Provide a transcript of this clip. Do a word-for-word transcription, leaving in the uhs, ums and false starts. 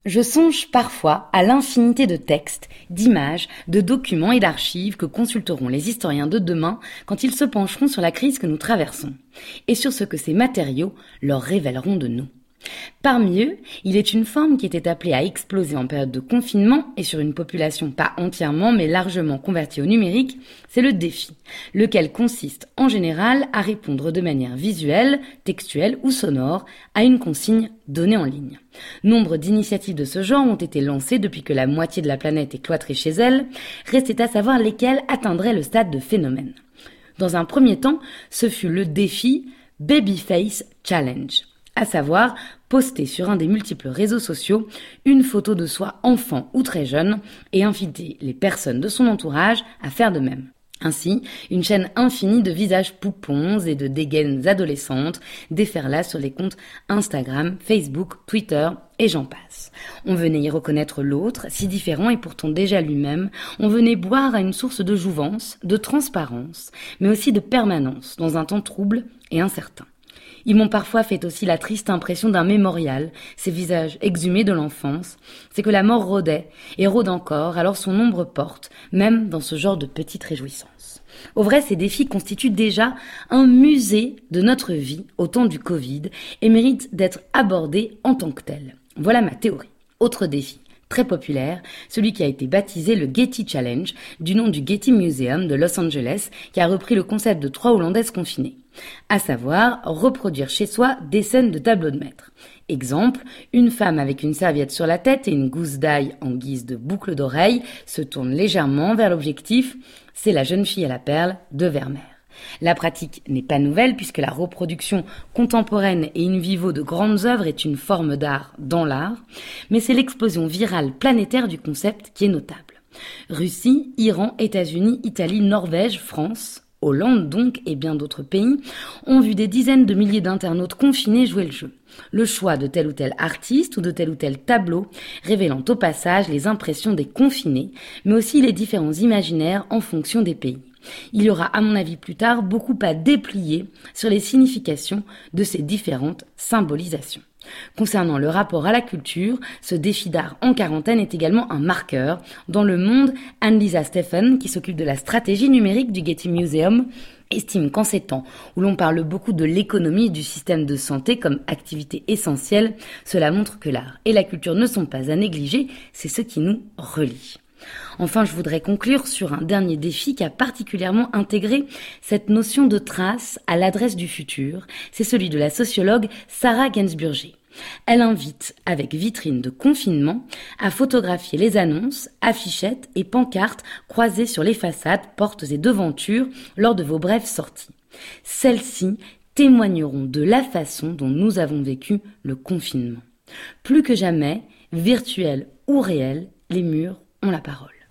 Je songe parfois à l'infinité de textes, d'images, de documents et d'archives que consulteront les historiens de demain quand ils se pencheront sur la crise que nous traversons, et sur ce que ces matériaux leur révéleront de nous. Parmi eux, il est une forme qui était appelée à exploser en période de confinement et sur une population pas entièrement mais largement convertie au numérique, c'est le défi, lequel consiste en général à répondre de manière visuelle, textuelle ou sonore à une consigne donnée en ligne. Nombre d'initiatives de ce genre ont été lancées depuis que la moitié de la planète est cloîtrée chez elle, restait à savoir lesquelles atteindraient le stade de phénomène. Dans un premier temps, ce fut le défi Babyface Challenge, à savoir poster sur un des multiples réseaux sociaux une photo de soi enfant ou très jeune et inviter les personnes de son entourage à faire de même. Ainsi, une chaîne infinie de visages poupons et de dégaines adolescentes déferla sur les comptes Instagram, Facebook, Twitter et j'en passe. On venait y reconnaître l'autre, si différent et pourtant déjà lui-même. On venait boire à une source de jouvence, de transparence, mais aussi de permanence dans un temps trouble et incertain. Ils m'ont parfois fait aussi la triste impression d'un mémorial, ces visages exhumés de l'enfance. C'est que la mort rôdait, et rôde encore, alors son ombre porte, même dans ce genre de petite réjouissance. Au vrai, ces défis constituent déjà un musée de notre vie au temps du Covid et méritent d'être abordés en tant que tels. Voilà ma théorie. Autre défi, très populaire, celui qui a été baptisé le Getty Challenge, du nom du Getty Museum de Los Angeles, qui a repris le concept de trois Hollandaises confinées. À savoir, reproduire chez soi des scènes de tableau de maître. Exemple, une femme avec une serviette sur la tête et une gousse d'ail en guise de boucle d'oreille se tourne légèrement vers l'objectif. C'est La jeune fille à la perle de Vermeer. La pratique n'est pas nouvelle puisque la reproduction contemporaine et in vivo de grandes œuvres est une forme d'art dans l'art, mais c'est l'explosion virale planétaire du concept qui est notable. Russie, Iran, États-Unis, Italie, Norvège, France, Hollande donc et bien d'autres pays ont vu des dizaines de milliers d'internautes confinés jouer le jeu. Le choix de tel ou tel artiste ou de tel ou tel tableau révélant au passage les impressions des confinés, mais aussi les différents imaginaires en fonction des pays. Il y aura à mon avis plus tard beaucoup à déplier sur les significations de ces différentes symbolisations. Concernant le rapport à la culture, ce défi d'art en quarantaine est également un marqueur. Dans Le Monde, Anne-Lisa Stephen, qui s'occupe de la stratégie numérique du Getty Museum, estime qu'en ces temps où l'on parle beaucoup de l'économie et du système de santé comme activité essentielle, cela montre que l'art et la culture ne sont pas à négliger, c'est ce qui nous relie. Enfin, je voudrais conclure sur un dernier défi qui a particulièrement intégré cette notion de trace à l'adresse du futur. C'est celui de la sociologue Sarah Gainsburger. Elle invite, avec vitrine de confinement, à photographier les annonces, affichettes et pancartes croisées sur les façades, portes et devantures lors de vos brèves sorties. Celles-ci témoigneront de la façon dont nous avons vécu le confinement. Plus que jamais, virtuel ou réel, les murs ont la parole.